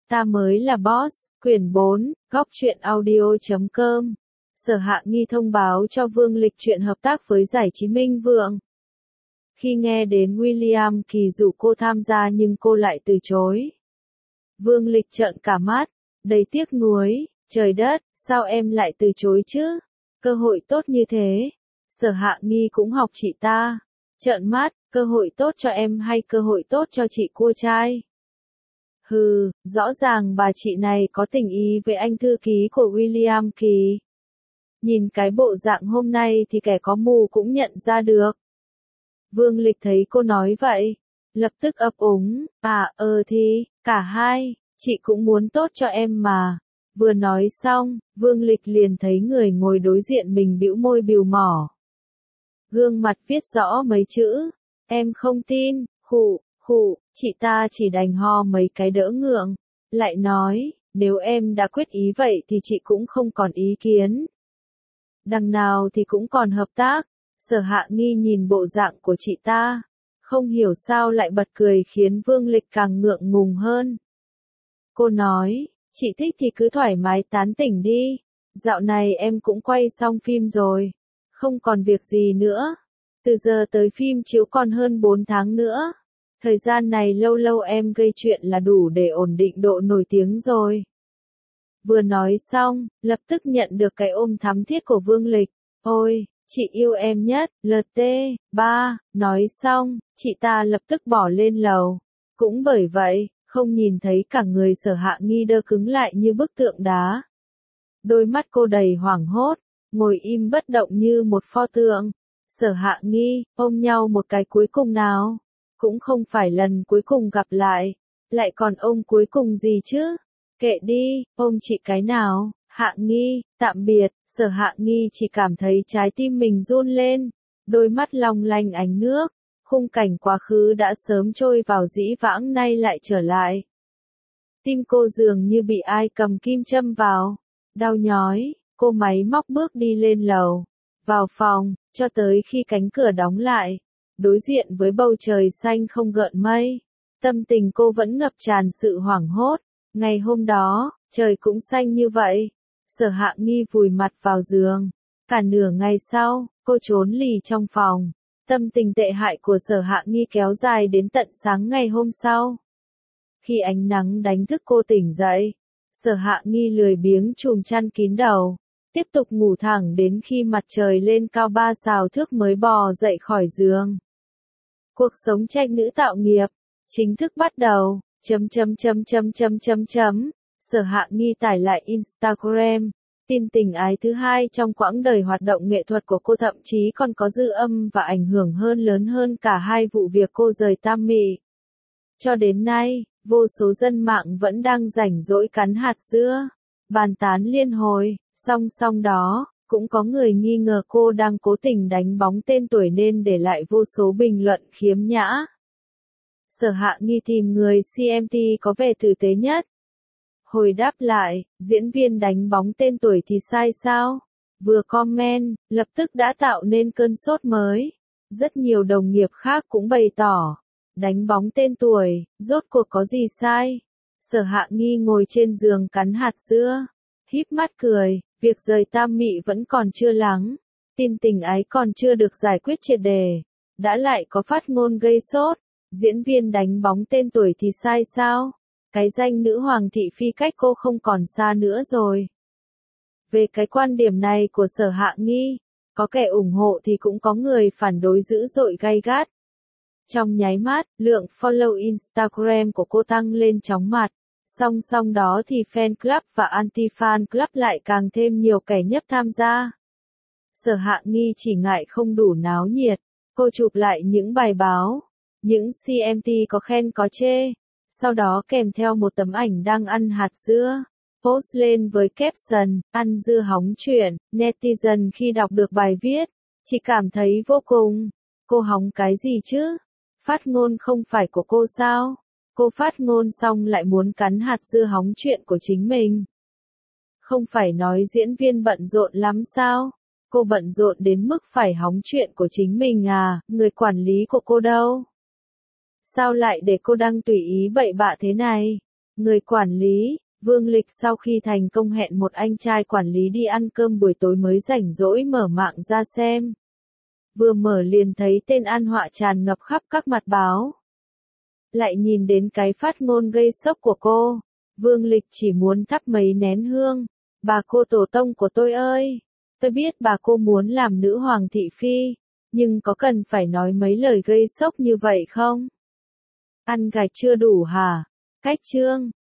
Ta mới là boss, quyển 4, góc truyện audio.com. Sở Hạ Nghi thông báo cho Vương Lịch chuyện hợp tác với Giải trí Minh Vượng. Khi nghe đến William Kỳ rủ cô tham gia nhưng cô lại từ chối. Vương Lịch trợn cả mắt, đầy tiếc nuối, trời đất, sao em lại từ chối chứ? Cơ hội tốt như thế. Sở Hạ Nghi cũng học chị ta. Trợn mắt, cơ hội tốt cho em hay cơ hội tốt cho chị cua trai? Hừ, rõ ràng bà chị này có tình ý với anh thư ký của William Kỳ. Nhìn cái bộ dạng hôm nay thì kẻ có mù cũng nhận ra được. Vương Lịch thấy cô nói vậy, lập tức ấp úng, thì, cả hai, chị cũng muốn tốt cho em mà. Vừa nói xong, Vương Lịch liền thấy người ngồi đối diện mình bĩu môi bìu mỏ. Gương mặt viết rõ mấy chữ, em không tin, khụ, chị ta chỉ đành ho mấy cái đỡ ngượng, lại nói, nếu em đã quyết ý vậy thì chị cũng không còn ý kiến. Đằng nào thì cũng còn hợp tác. Sở Hạ Nghi nhìn bộ dạng của chị ta, không hiểu sao lại bật cười khiến Vương Lịch càng ngượng ngùng hơn. Cô nói, chị thích thì cứ thoải mái tán tỉnh đi, dạo này em cũng quay xong phim rồi, không còn việc gì nữa. Từ giờ tới phim chiếu còn hơn 4 tháng nữa. Thời gian này lâu lâu em gây chuyện là đủ để ổn định độ nổi tiếng rồi. Vừa nói xong, lập tức nhận được cái ôm thắm thiết của Vương Lịch. Ôi, chị yêu em nhất, LT3, nói xong, chị ta lập tức bỏ lên lầu. Cũng bởi vậy, không nhìn thấy cả người Sở Hạ Nghi đơ cứng lại như bức tượng đá. Đôi mắt cô đầy hoảng hốt, ngồi im bất động như một pho tượng. Sở Hạ Nghi, ôm nhau một cái cuối cùng nào. Cũng không phải lần cuối cùng gặp lại còn ôm cuối cùng gì chứ? Kệ đi, ôm chị cái nào. Hạ Nghi, tạm biệt. Sở Hạ Nghi chỉ cảm thấy trái tim mình run lên, đôi mắt long lanh ánh nước, khung cảnh quá khứ đã sớm trôi vào dĩ vãng nay lại trở lại. Tim cô dường như bị ai cầm kim châm vào, đau nhói, cô máy móc bước đi lên lầu, vào phòng, cho tới khi cánh cửa đóng lại, đối diện với bầu trời xanh không gợn mây. Tâm tình cô vẫn ngập tràn sự hoảng hốt, ngày hôm đó, trời cũng xanh như vậy. Sở Hạ Nghi vùi mặt vào giường. Cả nửa ngày sau, cô trốn lì trong phòng. Tâm tình tệ hại của Sở Hạ Nghi kéo dài đến tận sáng ngày hôm sau. Khi ánh nắng đánh thức cô tỉnh dậy, Sở Hạ Nghi lười biếng chùm chăn kín đầu, tiếp tục ngủ thẳng đến khi mặt trời lên cao 3 sào thước mới bò dậy khỏi giường. Cuộc sống tranh nữ tạo nghiệp chính thức bắt đầu. Sở Hạ Nghi tải lại Instagram. Tin tình ái thứ hai trong quãng đời hoạt động nghệ thuật của cô thậm chí còn có dư âm và ảnh hưởng lớn hơn cả hai vụ việc cô rời Tam Mỹ. Cho đến nay, vô số dân mạng vẫn đang rảnh rỗi cắn hạt dưa, bàn tán liên hồi. Song song đó, cũng có người nghi ngờ cô đang cố tình đánh bóng tên tuổi nên để lại vô số bình luận khiếm nhã. Sở Hạ Nghi tìm người CMT có vẻ tử tế nhất. Hồi đáp lại, diễn viên đánh bóng tên tuổi thì sai sao? Vừa comment, lập tức đã tạo nên cơn sốt mới. Rất nhiều đồng nghiệp khác cũng bày tỏ, đánh bóng tên tuổi, rốt cuộc có gì sai? Sở Hạ Nghi ngồi trên giường cắn hạt dưa, híp mắt cười, việc rời Tam Mỹ vẫn còn chưa lắng, tin tình ái còn chưa được giải quyết triệt đề, đã lại có phát ngôn gây sốt. Diễn viên đánh bóng tên tuổi thì sai sao? Cái danh nữ hoàng thị phi cách cô không còn xa nữa rồi. Về cái quan điểm này của Sở Hạ Nghi, có kẻ ủng hộ thì cũng có người phản đối dữ dội gay gắt. Trong nháy mắt, lượng follow Instagram của cô tăng lên chóng mặt. Song song đó thì fan club và anti-fan club lại càng thêm nhiều kẻ nhấp tham gia. Sở Hạ Nghi chỉ ngại không đủ náo nhiệt, cô chụp lại những bài báo, những CMT có khen có chê, sau đó kèm theo một tấm ảnh đang ăn hạt dưa, post lên với caption, ăn dưa hóng chuyện. Netizen khi đọc được bài viết, chỉ cảm thấy vô cùng, cô hóng cái gì chứ? Phát ngôn không phải của cô sao? Cô phát ngôn xong lại muốn cắn hạt dưa hóng chuyện của chính mình. Không phải nói diễn viên bận rộn lắm sao? Cô bận rộn đến mức phải hóng chuyện của chính mình à, người quản lý của cô đâu? Sao lại để cô đăng tùy ý bậy bạ thế này? Người quản lý, Vương Lịch sau khi thành công hẹn một anh trai quản lý đi ăn cơm buổi tối mới rảnh rỗi mở mạng ra xem. Vừa mở liền thấy tên An Họa tràn ngập khắp các mặt báo. Lại nhìn đến cái phát ngôn gây sốc của cô. Vương Lịch chỉ muốn thắp mấy nén hương. Bà cô tổ tông của tôi ơi! Tôi biết bà cô muốn làm nữ hoàng thị phi. Nhưng có cần phải nói mấy lời gây sốc như vậy không? Ăn gạch chưa đủ hả? Cách chương